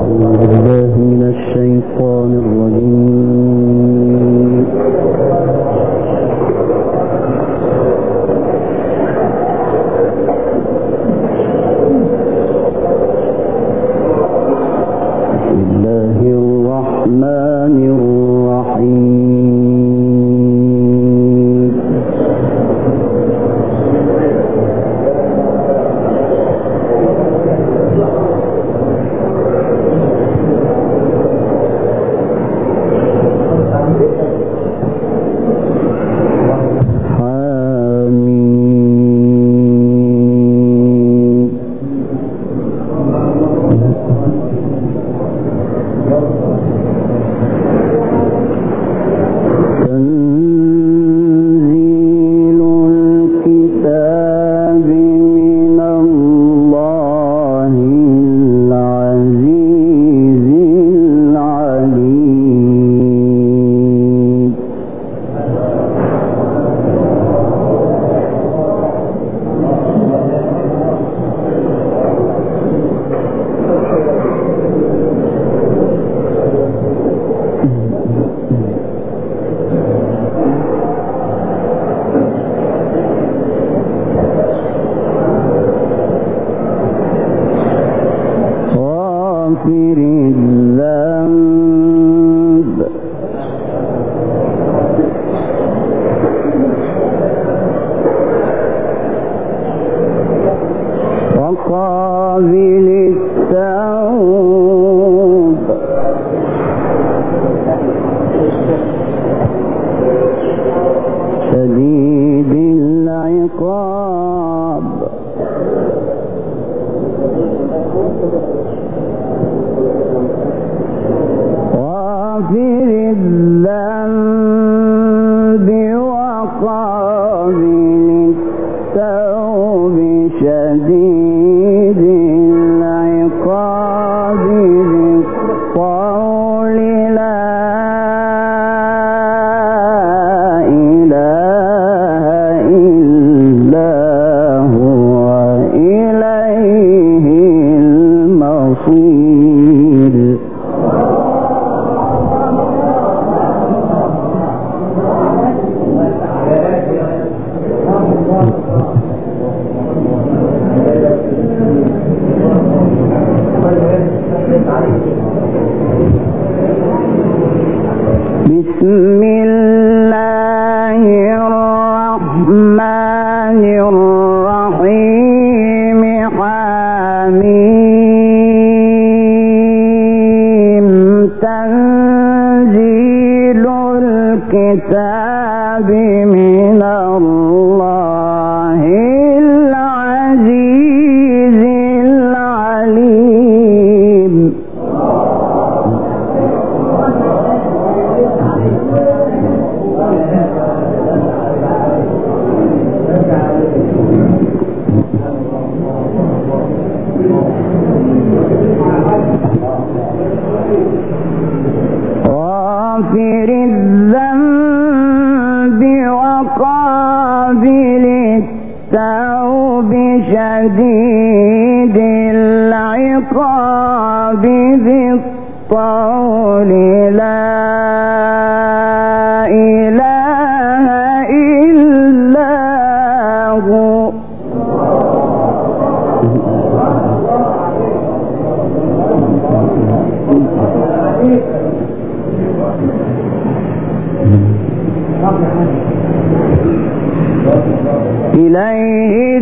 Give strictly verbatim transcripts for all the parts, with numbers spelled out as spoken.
إليه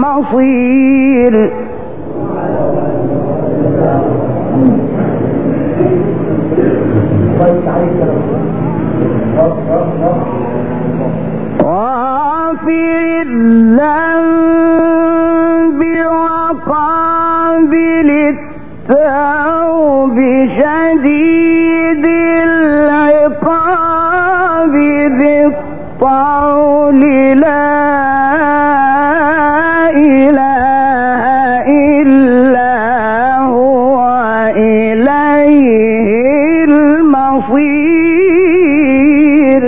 المصير. غافر الذنب وقابل التوب شديد العقاب ذي الطول لا إله إلا هو إليه المصير.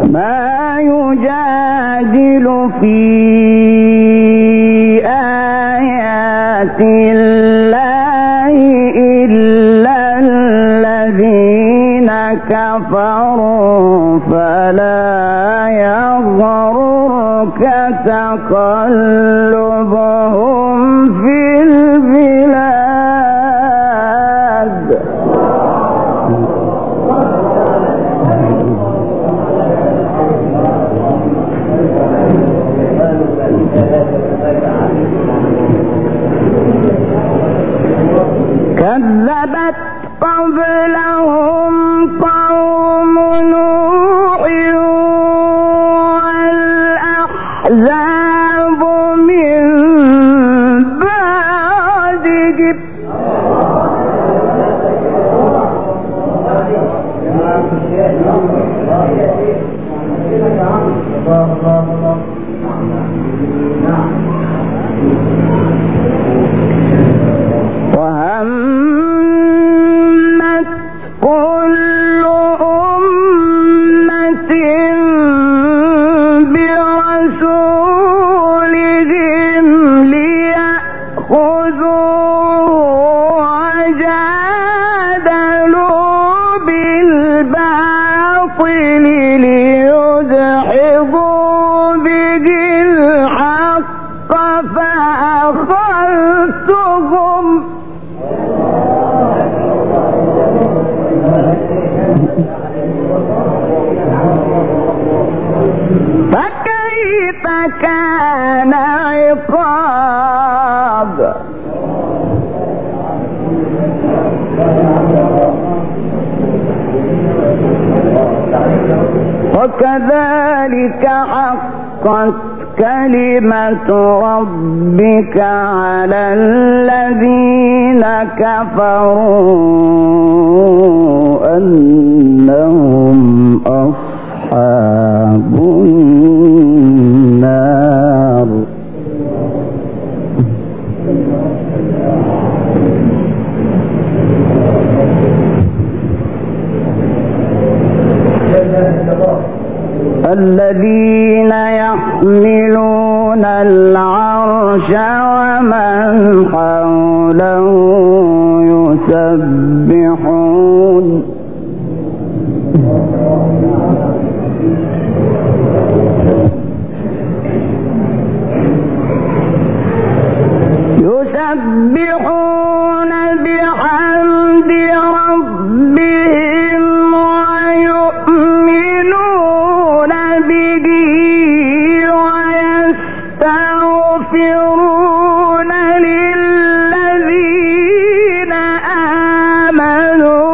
ما يجادل في آيات الله إلا الذين كفروا فلا يغررك تقلبهم في البلاد. كذبت قبلهم قوم نوح والأحزاب من بعدهم وهمت كل أمة برسولهم ليأخذوه وجادلوا بالباطل ليدحضوا به الحق فأخذتهم فكيف كان عقاب. وكذلك حقت كلمة ربك على الذين كفروا أنهم أصحاب النار. الذين يحملون العرش ومن حوله يسبحون يسبحون بحمد ربهم ويؤمنون به ويستغفرون للذين آمنوا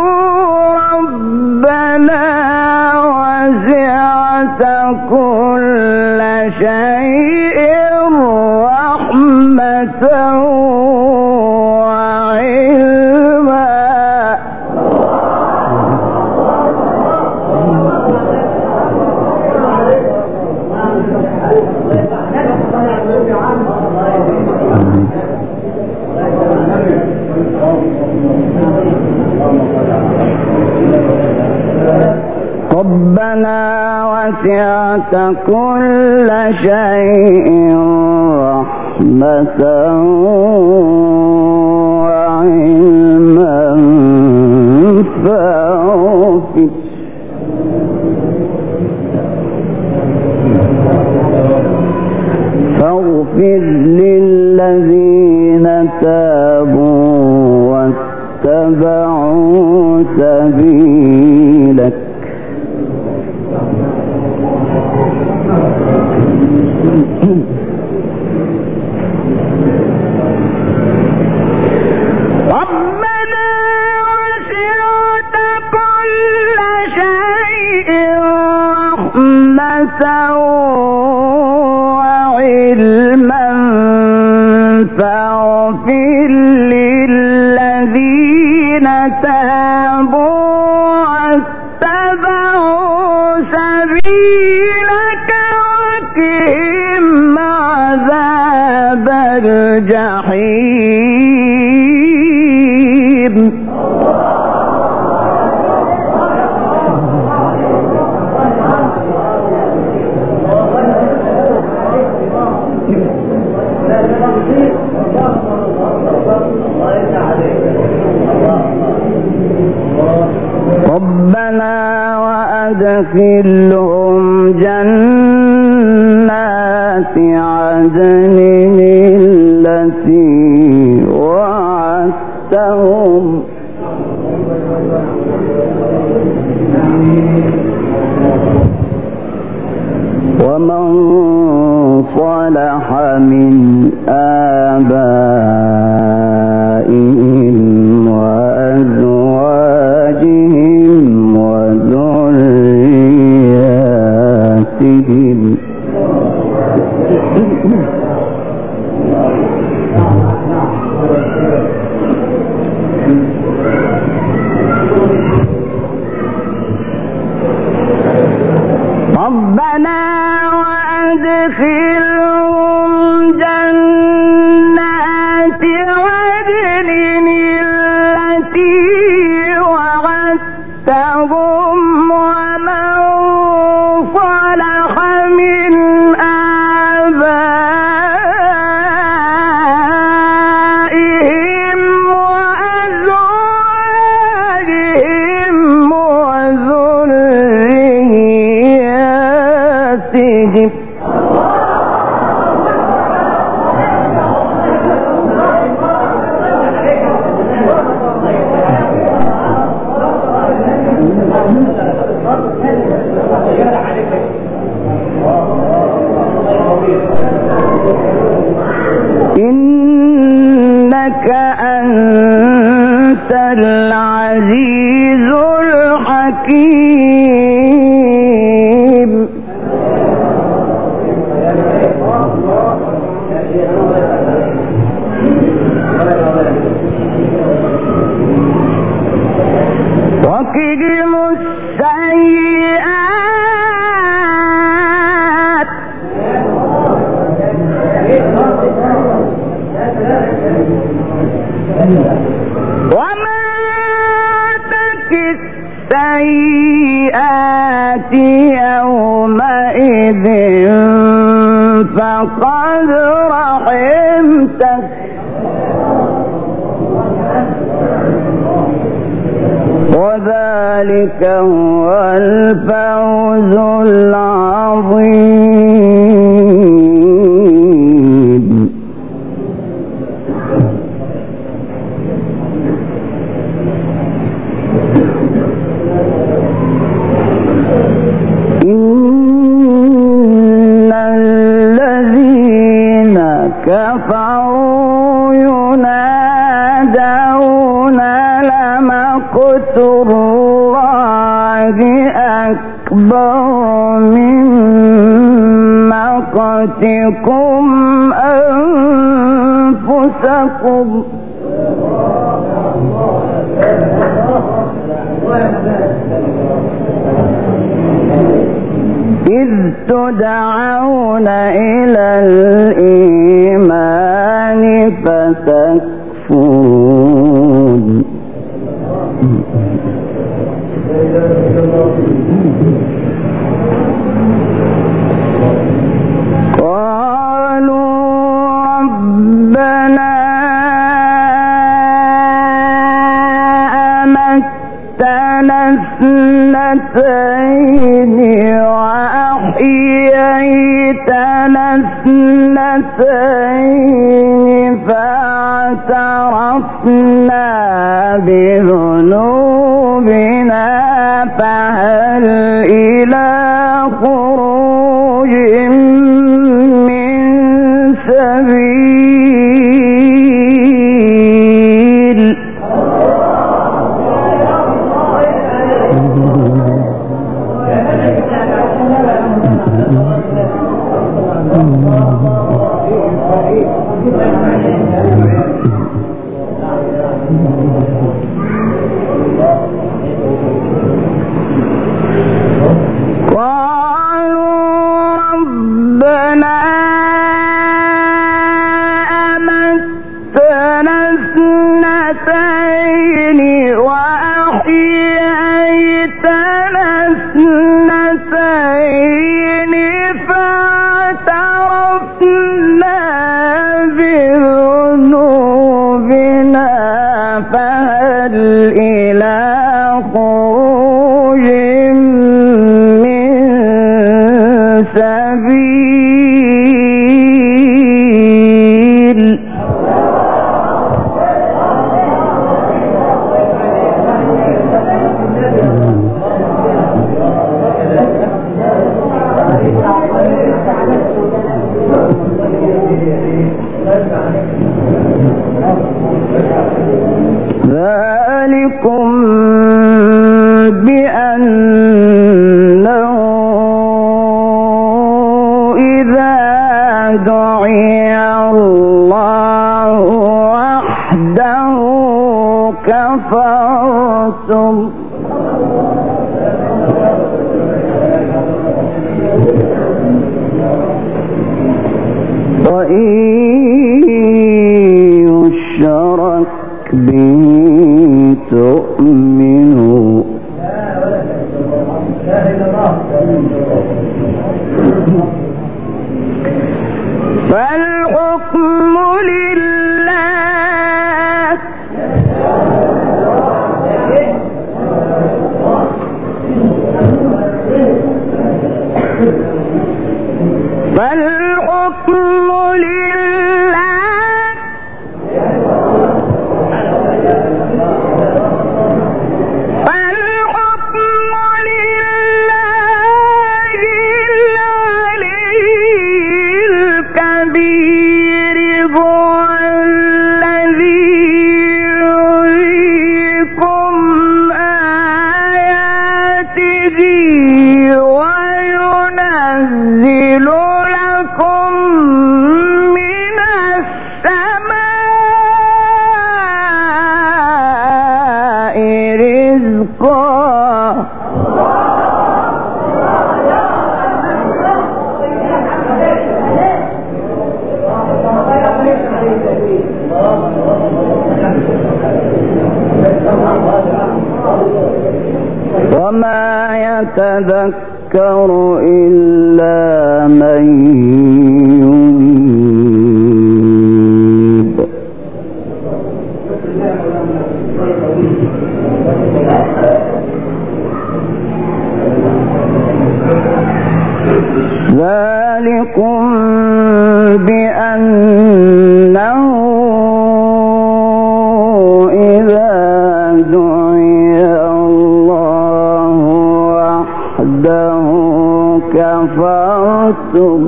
ربنا وسعت كل شيء رحمة وعلما. ربنا وسعت كل شيء رحمة وعلما فاغفر فاغفر للذين تابوا واتبعوا سبيلك. ربنا وسعت كل شيء رحمة وعلما فاغفر للذين تابوا واتبعوا سبيلك وقهم عذاب الجحيم. وأدخلهم جنات عدن التي وعدتهم ومن صلح من آبائهم وأزواجهم وذرياتهم ربنا وأدخلهم جنات عدن التي وعدتهم ومن صلح من آبائهم وأزواجهم وذرياتهم إنك أنت العزيز الحكيم وقهم السيئات وما تك السيئات يومئذ فقد رحمته وذلك هو الفوز العظيم إن الذين كفروا ينادون لمقت الله أكبر من مقتكم أنفسكم إذ تدعون إلى الإيمان فتكفرون قالوا ربنا أمتنا اثنتين وأحييتنا اثنتين فاعترفنا بذنوبنا فهل إلى خروج من سبيل فهل إلى خروج سبيل ذلكم بأنه إذا دعي الله وحده كفرتم وإن يشرك به تؤمنوا فالحكم لله فالحكم لله فالحكم لله العلي الكبير هو الذي يريكم آياته وينزل لكم من السماء رزقا وما يتذكر إلا من ينيب ذلكم بأنه إذا دعي الله وحده كفرتم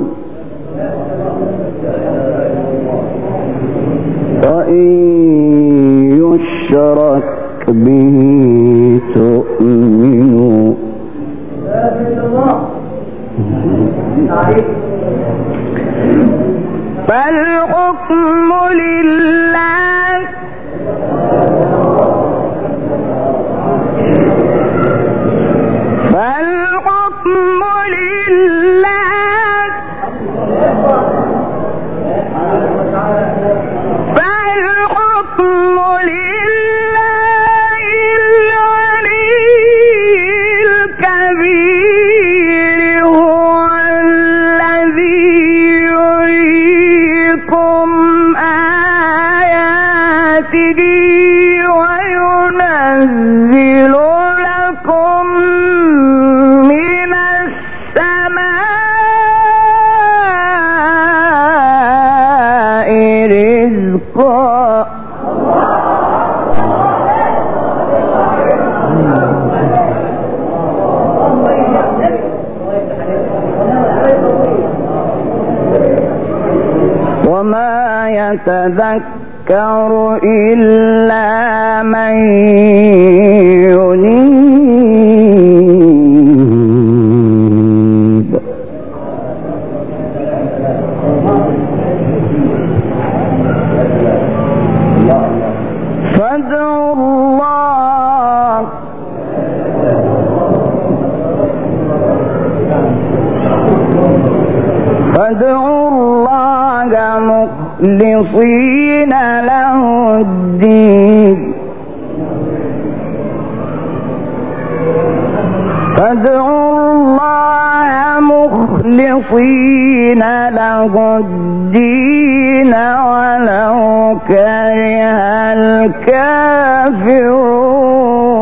وإن يشرك به تؤمنوا فالحكم لله فالحكم لله فالحكم لله العلي الكبير هو الذي يريكم آياته وينزل لكم من السماء رزقا وما يتذكر إلا من ينيب فادعوا الله فادعوا الله مخلصين له الدين فادعوا الله مخلصين له الدين ولو كره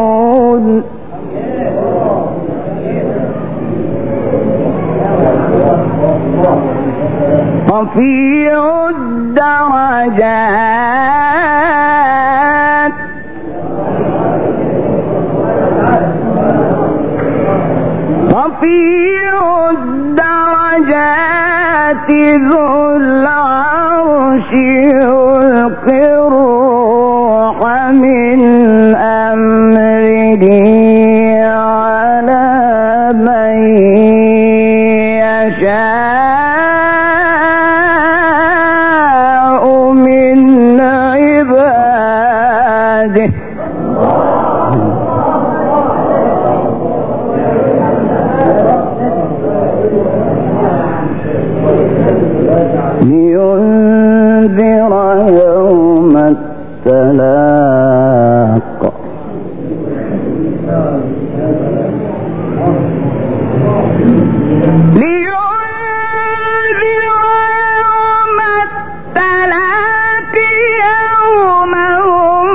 الكافرون رفيع الدرجات رفيع الدرجات ذو العرش يلقي الروح من أمره على من يشاء من عباده لينذر يوم التلاق لينذر يوم التلاق يوم هم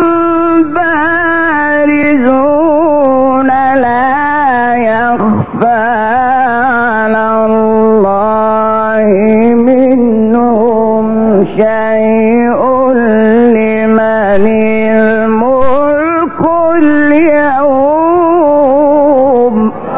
بارزون لا يخفى على الله منهم شيء لمن الملك اليوم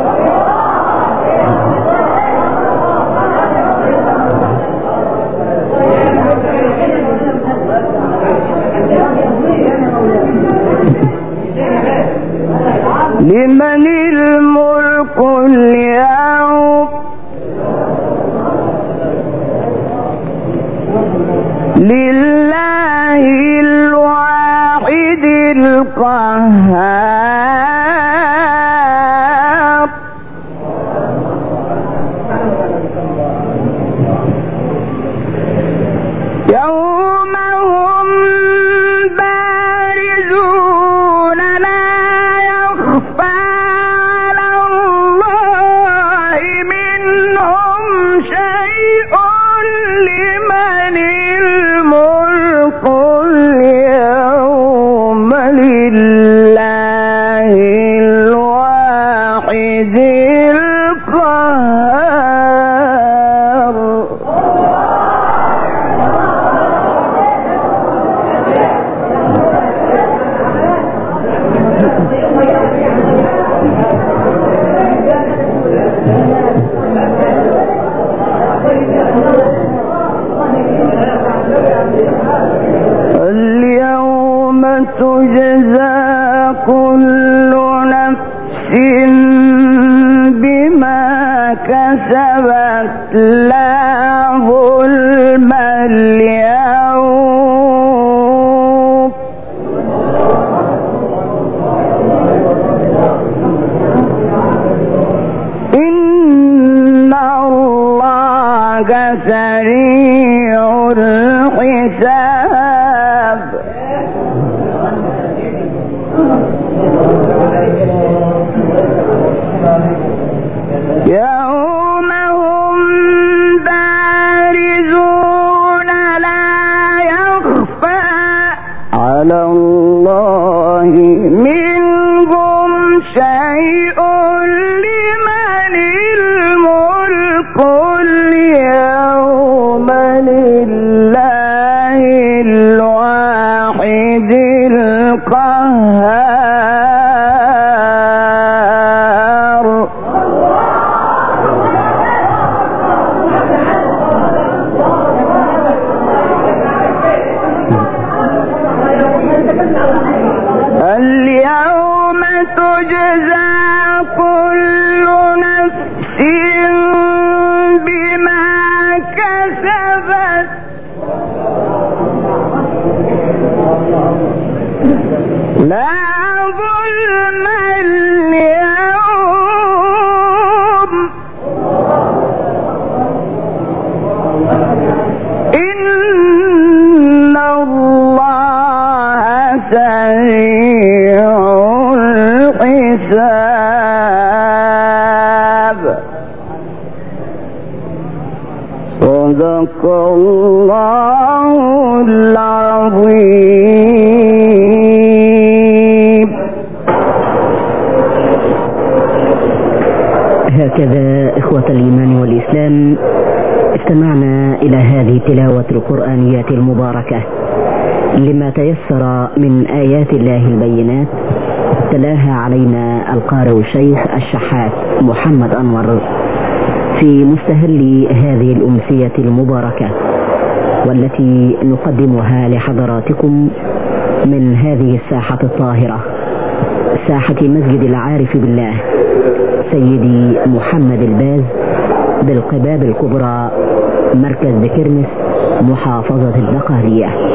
لمن الملك اليوم لله الواحد القهار يوم هم بارزون لا يخفى على الله منهم شيء لمن الملك اليوم لله الواحد القهار اليوم تجزى كل نفس بما كسبت لا ظلم اليوم إن الله سريع الحساب يوم هم بارزون لا يخفى على الله منهم شيء لمن الملك اليوم لله الواحد القهار اليوم تجزى كل نفس بما كسبت لا ظلم اليوم إن الله سريع الحساب صدق الله العظيم. هكذا إخوة الإيمان والإسلام استمعنا إلى هذه التلاوة القرآنية المباركة لما تيسر من آيات الله البينات، تلاها علينا القارئ الشيخ الشحات محمد أنور في مستهل هذه الأمسية المباركة، والتي نقدمها لحضراتكم من هذه الساحة الطاهرة، ساحة مسجد العارف بالله سيدي محمد الباز بالقباب الكبرى، مركز بكرمس، محافظة البقالية.